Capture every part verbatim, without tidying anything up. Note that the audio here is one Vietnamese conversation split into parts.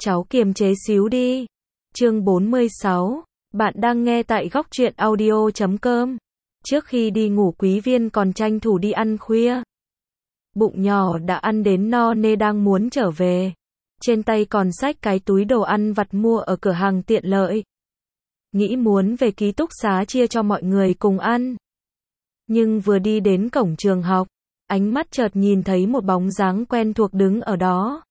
cháu kiềm chế xíu đi. Chương bốn mươi sáu, bạn đang nghe tại góc truyện audio chấm com. Trước khi đi ngủ Quý Viên còn tranh thủ đi ăn khuya. Bụng nhỏ đã ăn đến no nê đang muốn trở về. Trên tay còn xách cái túi đồ ăn vặt mua ở cửa hàng tiện lợi. Nghĩ muốn về ký túc xá chia cho mọi người cùng ăn. Nhưng vừa đi đến cổng trường học, ánh mắt chợt nhìn thấy một bóng dáng quen thuộc đứng ở đó.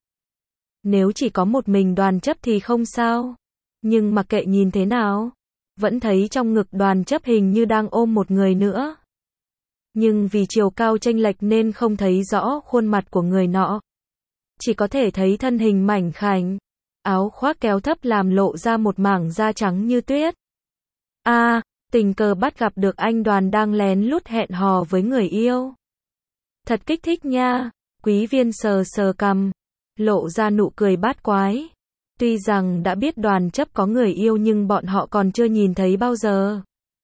Nếu chỉ có một mình Đoàn Chấp thì không sao. Nhưng mặc kệ nhìn thế nào, vẫn thấy trong ngực Đoàn Chấp hình như đang ôm một người nữa. Nhưng vì chiều cao chênh lệch nên không thấy rõ khuôn mặt của người nọ. Chỉ có thể thấy thân hình mảnh khảnh, áo khoác kéo thấp làm lộ ra một mảng da trắng như tuyết. A, à, tình cờ bắt gặp được anh Đoàn đang lén lút hẹn hò với người yêu. Thật kích thích nha. Quý Viên sờ sờ cằm, lộ ra nụ cười bát quái. Tuy rằng đã biết Đoàn Chấp có người yêu nhưng bọn họ còn chưa nhìn thấy bao giờ.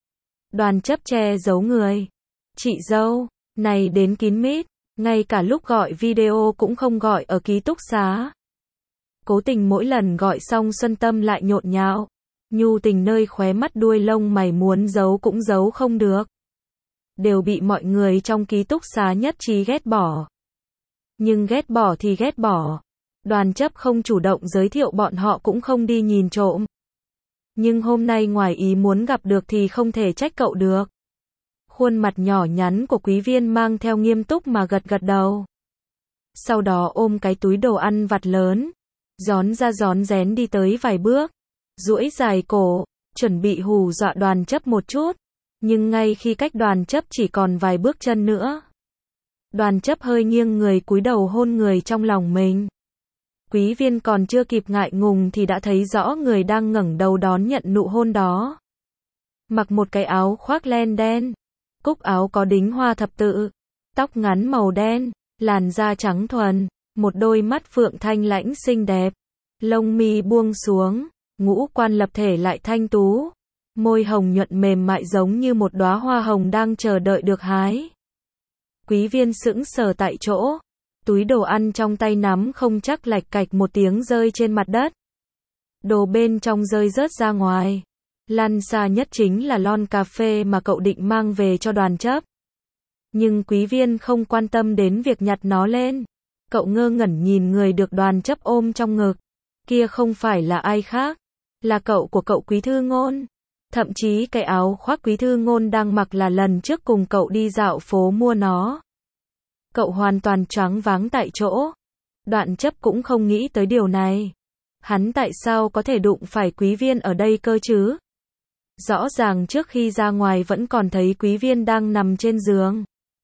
Đoàn Chấp che giấu người. Chị dâu, này đến kín mít, ngay cả lúc gọi video cũng không gọi ở ký túc xá. Cố tình mỗi lần gọi xong Xuân Tâm lại nhộn nhạo. Nhu tình nơi khóe mắt đuôi lông mày muốn giấu cũng giấu không được. Đều bị mọi người trong ký túc xá nhất trí ghét bỏ. Nhưng ghét bỏ thì ghét bỏ. Đoàn Chấp không chủ động giới thiệu bọn họ cũng không đi nhìn trộm. Nhưng hôm nay ngoài ý muốn gặp được thì không thể trách cậu được. Khuôn mặt nhỏ nhắn của Quý Viên mang theo nghiêm túc mà gật gật đầu. Sau đó ôm cái túi đồ ăn vặt lớn, rón ra rón rén đi tới vài bước, duỗi dài cổ, chuẩn bị hù dọa Đoàn Chấp một chút. Nhưng ngay khi cách Đoàn Chấp chỉ còn vài bước chân nữa, Đoàn Chấp hơi nghiêng người cúi đầu hôn người trong lòng mình. Quý Viên còn chưa kịp ngại ngùng thì đã thấy rõ người đang ngẩng đầu đón nhận nụ hôn đó. Mặc một cái áo khoác len đen, cúc áo có đính hoa thập tự, tóc ngắn màu đen, làn da trắng thuần, một đôi mắt phượng thanh lãnh xinh đẹp, lông mi buông xuống, ngũ quan lập thể lại thanh tú, môi hồng nhuận mềm mại giống như một đóa hoa hồng đang chờ đợi được hái. Quý Viên sững sờ tại chỗ, túi đồ ăn trong tay nắm không chắc lạch cạch một tiếng rơi trên mặt đất. Đồ bên trong rơi rớt ra ngoài. Lăn xa nhất chính là lon cà phê mà cậu định mang về cho Đoàn Chấp. Nhưng Quý Viên không quan tâm đến việc nhặt nó lên. Cậu ngơ ngẩn nhìn người được Đoàn Chấp ôm trong ngực. Kia không phải là ai khác, là cậu của cậu Quý Thư Ngôn. Thậm chí cái áo khoác Quý Thư Ngôn đang mặc là lần trước cùng cậu đi dạo phố mua nó. Cậu hoàn toàn choáng váng tại chỗ. Đoàn Chấp cũng không nghĩ tới điều này. Hắn tại sao có thể đụng phải Quý Viên ở đây cơ chứ? Rõ ràng trước khi ra ngoài vẫn còn thấy Quý Viên đang nằm trên giường.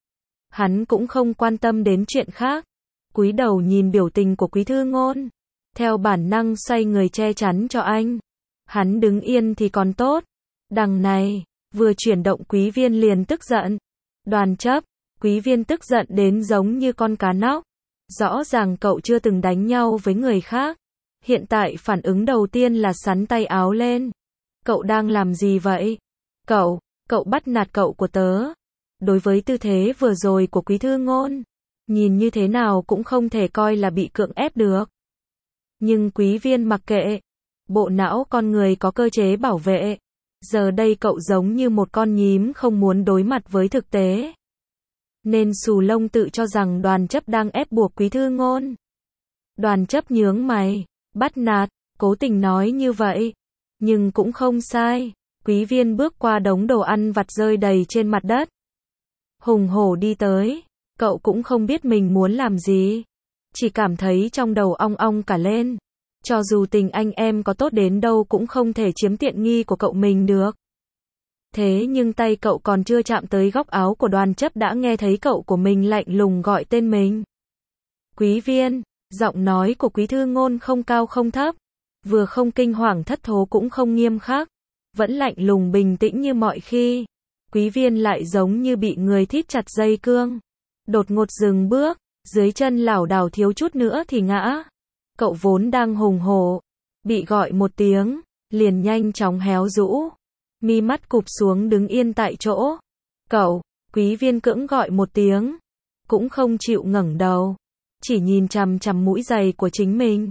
Hắn cũng không quan tâm đến chuyện khác. Cúi đầu nhìn biểu tình của Quý Thư Ngôn. Theo bản năng xoay người che chắn cho anh. Hắn đứng yên thì còn tốt. Đằng này, vừa chuyển động Quý Viên liền tức giận. Đoàn Chấp, Quý Viên tức giận đến giống như con cá nóc. Rõ ràng cậu chưa từng đánh nhau với người khác. Hiện tại phản ứng đầu tiên là xắn tay áo lên. Cậu đang làm gì vậy? Cậu, cậu bắt nạt cậu của tớ. Đối với tư thế vừa rồi của Quý Thư Ngôn, nhìn như thế nào cũng không thể coi là bị cưỡng ép được. Nhưng Quý Viên mặc kệ. Bộ não con người có cơ chế bảo vệ. Giờ đây cậu giống như một con nhím không muốn đối mặt với thực tế. Nên xù lông tự cho rằng Đoàn Chấp đang ép buộc Quý Thư Ngôn. Đoàn Chấp nhướng mày, bắt nạt, cố tình nói như vậy. Nhưng cũng không sai. Quý Viên bước qua đống đồ ăn vặt rơi đầy trên mặt đất. Hùng hổ đi tới. Cậu cũng không biết mình muốn làm gì. Chỉ cảm thấy trong đầu ong ong cả lên. Cho dù tình anh em có tốt đến đâu cũng không thể chiếm tiện nghi của cậu mình được. Thế nhưng tay cậu còn chưa chạm tới góc áo của Đoàn Chấp đã nghe thấy cậu của mình lạnh lùng gọi tên mình. Quý Viên, giọng nói của Quý Thư Ngôn không cao không thấp. Vừa không kinh hoàng thất thố cũng không nghiêm khắc. Vẫn lạnh lùng bình tĩnh như mọi khi. Quý Viên lại giống như bị người thít chặt dây cương. Đột ngột dừng bước, dưới chân lảo đảo thiếu chút nữa thì ngã. Cậu vốn đang hùng hổ, bị gọi một tiếng, liền nhanh chóng héo rũ. Mi mắt cụp xuống đứng yên tại chỗ. Cậu, Quý Viên cưỡng gọi một tiếng. Cũng không chịu ngẩng đầu. Chỉ nhìn chằm chằm mũi giày của chính mình.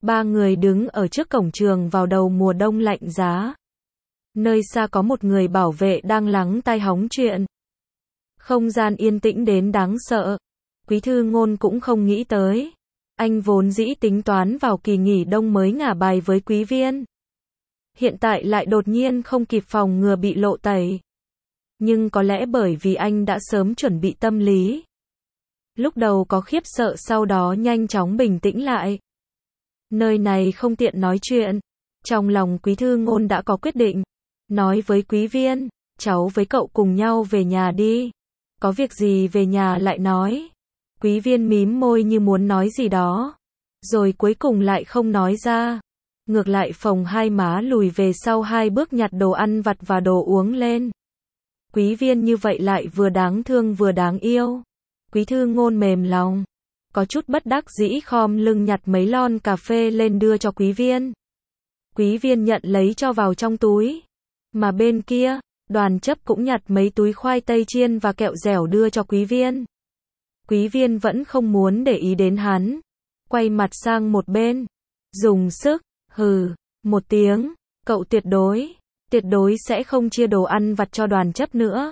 Ba người đứng ở trước cổng trường vào đầu mùa đông lạnh giá. Nơi xa có một người bảo vệ đang lắng tai hóng chuyện. Không gian yên tĩnh đến đáng sợ. Quý Thư Ngôn cũng không nghĩ tới. Anh vốn dĩ tính toán vào kỳ nghỉ đông mới ngả bài với Quý Viên. Hiện tại lại đột nhiên không kịp phòng ngừa bị lộ tẩy. Nhưng có lẽ bởi vì anh đã sớm chuẩn bị tâm lý. Lúc đầu có khiếp sợ, sau đó nhanh chóng bình tĩnh lại. Nơi này không tiện nói chuyện. Trong lòng Quý Thư Ngôn đã có quyết định. Nói với Quý Viên, cháu với cậu cùng nhau về nhà đi. Có việc gì về nhà lại nói. Quý Viên mím môi như muốn nói gì đó. Rồi cuối cùng lại không nói ra. Ngược lại phồng hai má lùi về sau hai bước nhặt đồ ăn vặt và đồ uống lên. Quý Viên như vậy lại vừa đáng thương vừa đáng yêu. Quý Thư Ngôn mềm lòng. Có chút bất đắc dĩ khom lưng nhặt mấy lon cà phê lên đưa cho Quý Viên. Quý Viên nhận lấy cho vào trong túi. Mà bên kia, Đoàn Chấp cũng nhặt mấy túi khoai tây chiên và kẹo dẻo đưa cho Quý Viên. Quý Viên vẫn không muốn để ý đến hắn. Quay mặt sang một bên. Dùng sức, hừ, một tiếng. Cậu tuyệt đối, tuyệt đối sẽ không chia đồ ăn vặt cho Đoàn Chấp nữa.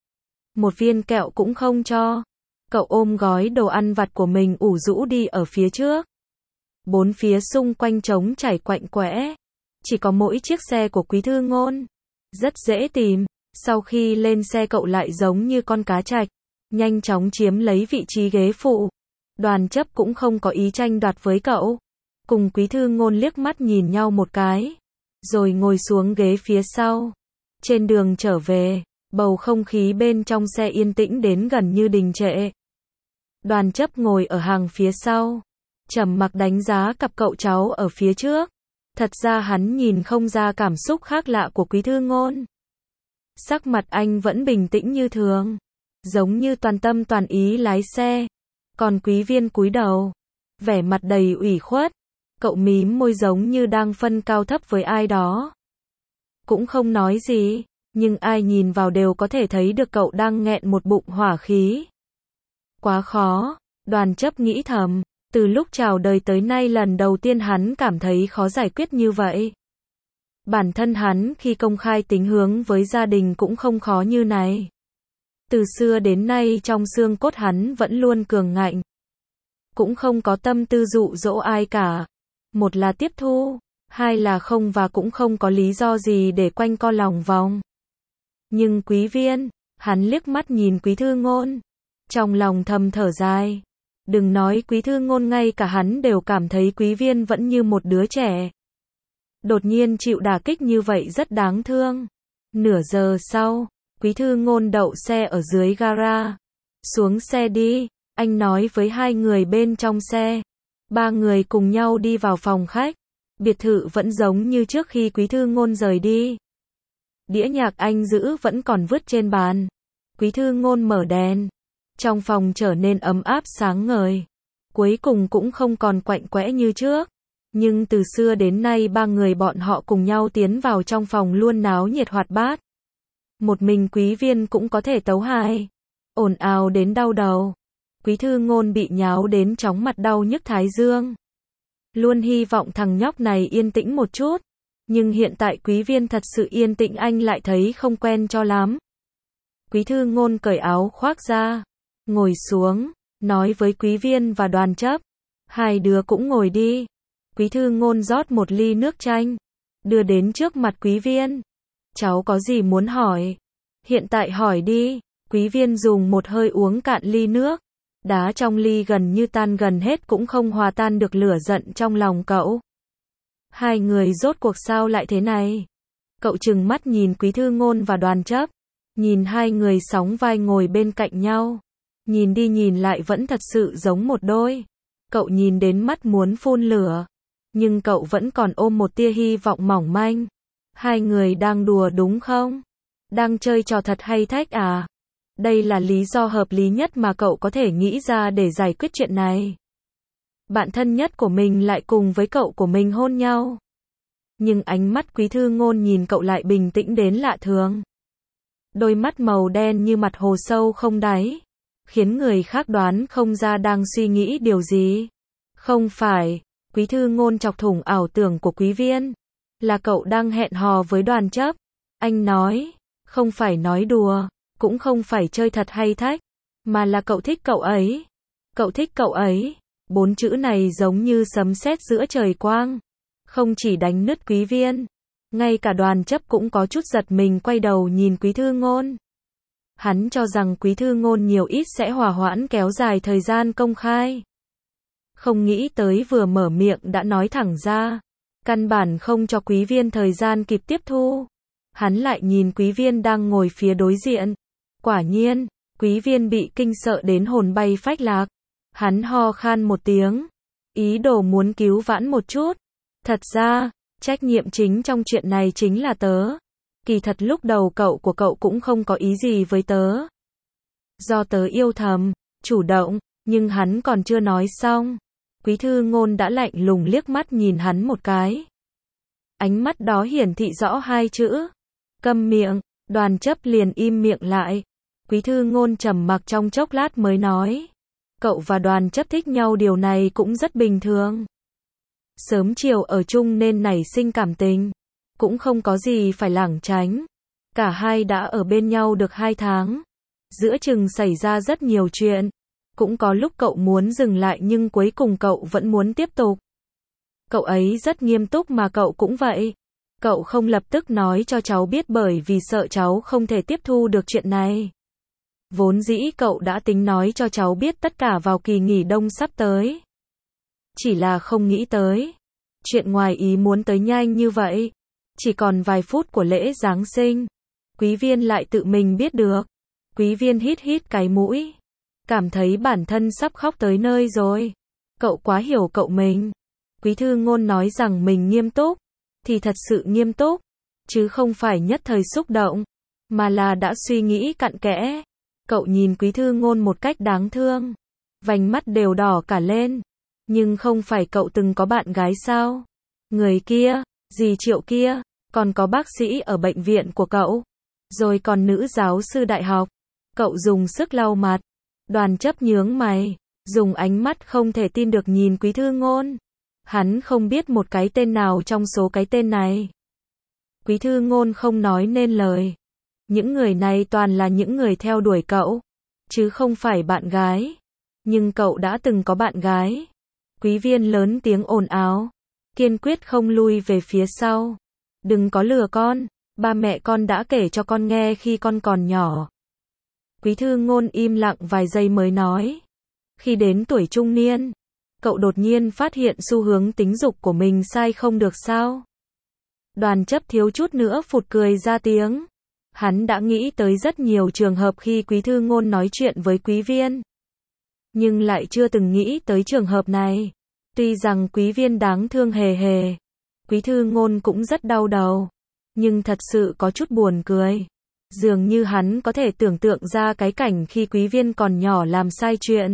Một viên kẹo cũng không cho. Cậu ôm gói đồ ăn vặt của mình ủ rũ đi ở phía trước. Bốn phía xung quanh trống trải quạnh quẽ. Chỉ có mỗi chiếc xe của Quý Thư Ngôn. Rất dễ tìm. Sau khi lên xe cậu lại giống như con cá trạch. Nhanh chóng chiếm lấy vị trí ghế phụ. Đoàn Chấp cũng không có ý tranh đoạt với cậu. Cùng Quý Thư Ngôn liếc mắt nhìn nhau một cái. Rồi ngồi xuống ghế phía sau. Trên đường trở về, bầu không khí bên trong xe yên tĩnh đến gần như đình trệ. Đoàn Chấp ngồi ở hàng phía sau. Trầm mặc đánh giá cặp cậu cháu ở phía trước. Thật ra hắn nhìn không ra cảm xúc khác lạ của Quý Thư Ngôn. Sắc mặt anh vẫn bình tĩnh như thường. Giống như toàn tâm toàn ý lái xe. Còn Quý Viên cúi đầu. Vẻ mặt đầy ủy khuất. Cậu mím môi giống như đang phân cao thấp với ai đó. Cũng không nói gì. Nhưng ai nhìn vào đều có thể thấy được cậu đang nghẹn một bụng hỏa khí. Quá khó. Đoàn Chấp nghĩ thầm. Từ lúc chào đời tới nay lần đầu tiên hắn cảm thấy khó giải quyết như vậy. Bản thân hắn khi công khai tính hướng với gia đình cũng không khó như này. Từ xưa đến nay trong xương cốt hắn vẫn luôn cường ngạnh. Cũng không có tâm tư dụ dỗ ai cả. Một là tiếp thu, hai là không và cũng không có lý do gì để quanh co lòng vòng. Nhưng Quý Viên, hắn liếc mắt nhìn Quý Thư Ngôn. Trong lòng thầm thở dài. Đừng nói Quý Thư Ngôn, ngay cả hắn đều cảm thấy Quý Viên vẫn như một đứa trẻ. Đột nhiên chịu đả kích như vậy rất đáng thương. Nửa giờ sau, Quý Thư Ngôn đậu xe ở dưới gara. Xuống xe đi, anh nói với hai người bên trong xe. Ba người cùng nhau đi vào phòng khách. Biệt thự vẫn giống như trước khi Quý Thư Ngôn rời đi. Đĩa nhạc anh giữ vẫn còn vứt trên bàn. Quý Thư Ngôn mở đèn. Trong phòng trở nên ấm áp sáng ngời. Cuối cùng cũng không còn quạnh quẽ như trước. Nhưng từ xưa đến nay ba người bọn họ cùng nhau tiến vào trong phòng luôn náo nhiệt hoạt bát. Một mình Quý Viên cũng có thể tấu hài. Ồn ào đến đau đầu. Quý Thư Ngôn bị nháo đến chóng mặt đau nhức thái dương. Luôn hy vọng thằng nhóc này yên tĩnh một chút. Nhưng hiện tại Quý Viên thật sự yên tĩnh anh lại thấy không quen cho lắm. Quý Thư Ngôn cởi áo khoác ra. Ngồi xuống. Nói với Quý Viên và Đoàn Chấp. Hai đứa cũng ngồi đi. Quý Thư Ngôn rót một ly nước chanh. Đưa đến trước mặt Quý Viên. Cháu có gì muốn hỏi? Hiện tại hỏi đi. Quý Viên dùng một hơi uống cạn ly nước. Đá trong ly gần như tan gần hết cũng không hòa tan được lửa giận trong lòng cậu. Hai người rốt cuộc sao lại thế này? Cậu trừng mắt nhìn Quý Thư Ngôn và Đoàn Chấp. Nhìn hai người sóng vai ngồi bên cạnh nhau. Nhìn đi nhìn lại vẫn thật sự giống một đôi. Cậu nhìn đến mắt muốn phun lửa. Nhưng cậu vẫn còn ôm một tia hy vọng mỏng manh. Hai người đang đùa đúng không? Đang chơi trò thật hay thách à? Đây là lý do hợp lý nhất mà cậu có thể nghĩ ra để giải quyết chuyện này. Bạn thân nhất của mình lại cùng với cậu của mình hôn nhau. Nhưng ánh mắt Quý Thư Ngôn nhìn cậu lại bình tĩnh đến lạ thường. Đôi mắt màu đen như mặt hồ sâu không đáy. Khiến người khác đoán không ra đang suy nghĩ điều gì. Không phải. Quý thư ngôn chọc thủng ảo tưởng của Quý Viên. Là cậu đang hẹn hò với Đoàn Chấp. Anh nói, không phải nói đùa, cũng không phải chơi thật hay thách, mà là cậu thích cậu ấy. Cậu thích cậu ấy. Bốn chữ này giống như sấm sét giữa trời quang. Không chỉ đánh nứt Quý Viên, ngay cả Đoàn Chấp cũng có chút giật mình quay đầu nhìn Quý thư ngôn. Hắn cho rằng Quý thư ngôn nhiều ít sẽ hòa hoãn kéo dài thời gian công khai. Không nghĩ tới vừa mở miệng đã nói thẳng ra. Căn bản không cho Quý Viên thời gian kịp tiếp thu. Hắn lại nhìn Quý Viên đang ngồi phía đối diện. Quả nhiên, Quý Viên bị kinh sợ đến hồn bay phách lạc. Hắn ho khan một tiếng. Ý đồ muốn cứu vãn một chút. Thật ra, trách nhiệm chính trong chuyện này chính là tớ. Kỳ thật lúc đầu cậu của cậu cũng không có ý gì với tớ. Do tớ yêu thầm, chủ động, nhưng hắn còn chưa nói xong. Quý thư ngôn đã lạnh lùng liếc mắt nhìn hắn một cái. Ánh mắt đó hiển thị rõ hai chữ. Câm miệng. Đoàn Chấp liền im miệng lại. Quý thư ngôn trầm mặc trong chốc lát mới nói. Cậu và Đoàn Chấp thích nhau điều này cũng rất bình thường. Sớm chiều ở chung nên nảy sinh cảm tình. Cũng không có gì phải lảng tránh. Cả hai đã ở bên nhau được hai tháng. Giữa chừng xảy ra rất nhiều chuyện. Cũng có lúc cậu muốn dừng lại nhưng cuối cùng cậu vẫn muốn tiếp tục. Cậu ấy rất nghiêm túc mà cậu cũng vậy. Cậu không lập tức nói cho cháu biết bởi vì sợ cháu không thể tiếp thu được chuyện này. Vốn dĩ cậu đã tính nói cho cháu biết tất cả vào kỳ nghỉ đông sắp tới. Chỉ là không nghĩ tới. Chuyện ngoài ý muốn tới nhanh như vậy. Chỉ còn vài phút của lễ Giáng sinh. Quý Viên lại tự mình biết được. Quý Viên hít hít cái mũi. Cảm thấy bản thân sắp khóc tới nơi rồi. Cậu quá hiểu cậu mình. Quý thư ngôn nói rằng mình nghiêm túc. Thì thật sự nghiêm túc. Chứ không phải nhất thời xúc động. Mà là đã suy nghĩ cặn kẽ. Cậu nhìn Quý thư ngôn một cách đáng thương. Vành mắt đều đỏ cả lên. Nhưng không phải cậu từng có bạn gái sao? Người kia, dì Triệu kia, còn có bác sĩ ở bệnh viện của cậu. Rồi còn nữ giáo sư đại học. Cậu dùng sức lau mặt. Đoàn Chấp nhướng mày. Dùng ánh mắt không thể tin được nhìn Quý thư ngôn. Hắn không biết một cái tên nào trong số cái tên này. Quý thư ngôn không nói nên lời. Những người này toàn là những người theo đuổi cậu. Chứ không phải bạn gái. Nhưng cậu đã từng có bạn gái. Quý Viên lớn tiếng ồn ào. Kiên quyết không lui về phía sau. Đừng có lừa con. Ba mẹ con đã kể cho con nghe khi con còn nhỏ. Quý thư ngôn im lặng vài giây mới nói. Khi đến tuổi trung niên, cậu đột nhiên phát hiện xu hướng tính dục của mình sai không được sao? Đoàn Chấp thiếu chút nữa phụt cười ra tiếng. Hắn đã nghĩ tới rất nhiều trường hợp khi Quý thư ngôn nói chuyện với Quý Viên. Nhưng lại chưa từng nghĩ tới trường hợp này. Tuy rằng Quý Viên đáng thương hề hề. Quý thư ngôn cũng rất đau đầu. Nhưng thật sự có chút buồn cười. Dường như hắn có thể tưởng tượng ra cái cảnh khi Quý Viên còn nhỏ làm sai chuyện.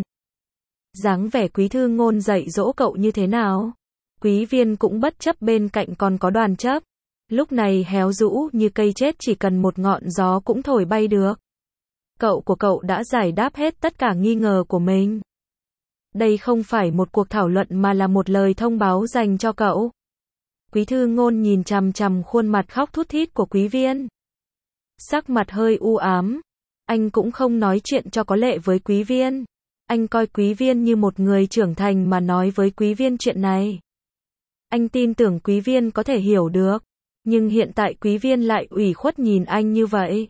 Dáng vẻ Quý thư ngôn dạy dỗ cậu như thế nào? Quý Viên cũng bất chấp bên cạnh còn có Đoàn Chấp. Lúc này héo rũ như cây chết chỉ cần một ngọn gió cũng thổi bay được. Cậu của cậu đã giải đáp hết tất cả nghi ngờ của mình. Đây không phải một cuộc thảo luận mà là một lời thông báo dành cho cậu. Quý thư ngôn nhìn chằm chằm khuôn mặt khóc thút thít của Quý Viên. Sắc mặt hơi u ám. Anh cũng không nói chuyện cho có lệ với Quý Viên. Anh coi Quý Viên như một người trưởng thành mà nói với Quý Viên chuyện này. Anh tin tưởng Quý Viên có thể hiểu được. Nhưng hiện tại Quý Viên lại ủy khuất nhìn anh như vậy.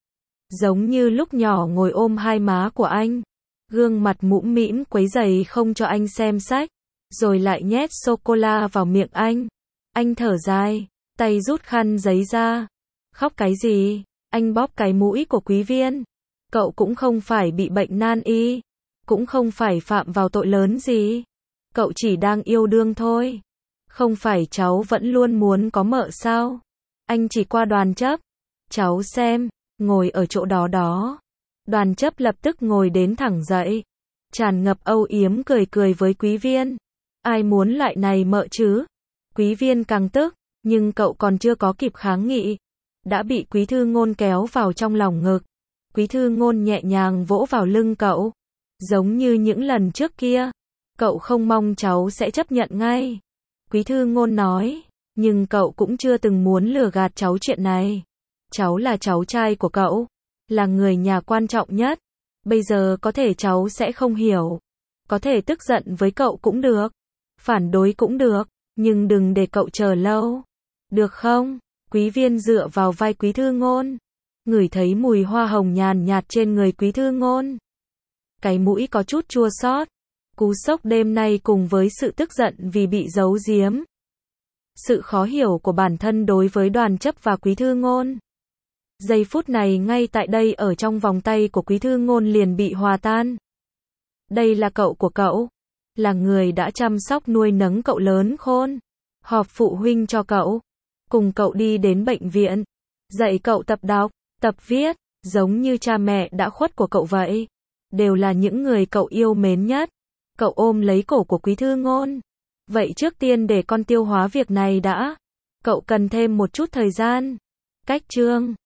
Giống như lúc nhỏ ngồi ôm hai má của anh. Gương mặt mũm mĩm quấy rầy không cho anh xem sách. Rồi lại nhét sô-cô-la vào miệng anh. Anh thở dài. Tay rút khăn giấy ra. Khóc cái gì? Anh bóp cái mũi của Quý Viên. Cậu cũng không phải bị bệnh nan y. Cũng không phải phạm vào tội lớn gì. Cậu chỉ đang yêu đương thôi. Không phải cháu vẫn luôn muốn có mợ sao? Anh chỉ qua Đoàn Chấp. Cháu xem, ngồi ở chỗ đó đó. Đoàn Chấp lập tức ngồi đến thẳng dậy. Tràn ngập âu yếm cười cười với Quý Viên. Ai muốn lại này mợ chứ? Quý Viên càng tức, nhưng cậu còn chưa có kịp kháng nghị. Đã bị Quý thư ngôn kéo vào trong lòng ngực. Quý thư ngôn nhẹ nhàng vỗ vào lưng cậu. Giống như những lần trước kia. Cậu không mong cháu sẽ chấp nhận ngay. Quý thư ngôn nói, nhưng cậu cũng chưa từng muốn lừa gạt cháu chuyện này. Cháu là cháu trai của cậu, là người nhà quan trọng nhất. Bây giờ có thể cháu sẽ không hiểu. Có thể tức giận với cậu cũng được. Phản đối cũng được. Nhưng đừng để cậu chờ lâu. Được không? Quý viên dựa vào vai quý thư ngôn. Ngửi thấy mùi hoa hồng nhàn nhạt trên người quý thư ngôn. Cái mũi có chút chua xót. Cú sốc đêm nay cùng với sự tức giận vì bị giấu giếm. Sự khó hiểu của bản thân đối với Đoàn Chấp và quý thư ngôn. Giây phút này ngay tại đây ở trong vòng tay của quý thư ngôn liền bị hòa tan. Đây là cậu của cậu. Là người đã chăm sóc nuôi nấng cậu lớn khôn. Họp phụ huynh cho cậu. Cùng cậu đi đến bệnh viện. Dạy cậu tập đọc, tập viết. Giống như cha mẹ đã khuất của cậu vậy. Đều là những người cậu yêu mến nhất. Cậu ôm lấy cổ của quý thư ngôn. Vậy trước tiên để con tiêu hóa việc này đã. Cậu cần thêm một chút thời gian. Cách chương